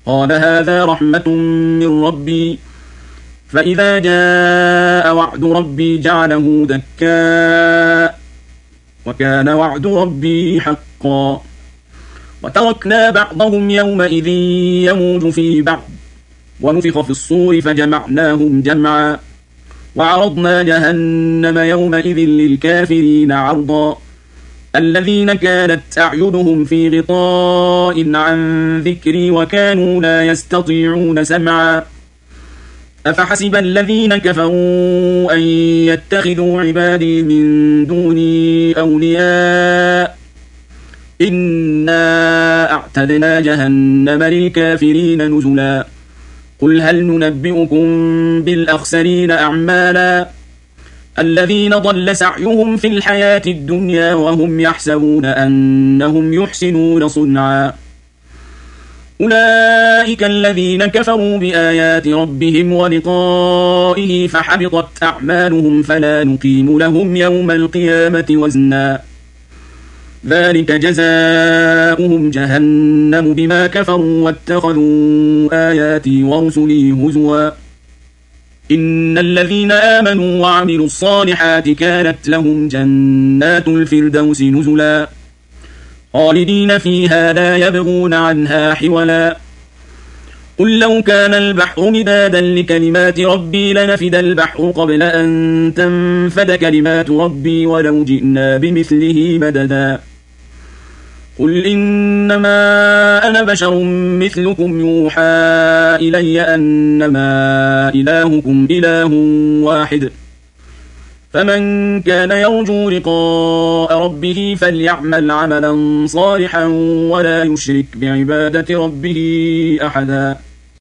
قال هذا رحمة من ربي فإذا جاء وعد ربي جعله دكاء وكان وعد ربي حقا وتركنا بعضهم يومئذ يموج في بعض ونفخ في الصور فجمعناهم جمعا وعرضنا جهنم يومئذ للكافرين عرضا الذين كانت أعينهم في غطاء عن ذكري وكانوا لا يستطيعون سمعا أفحسب الذين كفروا أن يتخذوا عبادي من دوني أولياء إنا أعتدنا جهنم للكافرين نزلا قل هل ننبئكم بالأخسرين أعمالا الذين ضل سعيهم في الحياة الدنيا وهم يحسبون أنهم يحسنون صنعا أولئك الذين كفروا بآيات ربهم ولقائه فحبطت أعمالهم فلا نقيم لهم يوم القيامة وزنا ذلك جزاؤهم جهنم بما كفروا واتخذوا آياتي ورسلي هزوا إن الذين آمنوا وعملوا الصالحات كانت لهم جنات الفردوس نزلا خالدين فيها لا يبغون عنها حولا قل لو كان البحر مدادا لكلمات ربي لنفد البحر قبل أن تنفد كلمات ربي ولو جئنا بمثله مددا قل إنما أنا بشر مثلكم يوحى إلي أنما إلهكم إله واحد فمن كان يرجو لقاء ربه فليعمل عملا صالحا ولا يشرك بعبادة ربه أحدا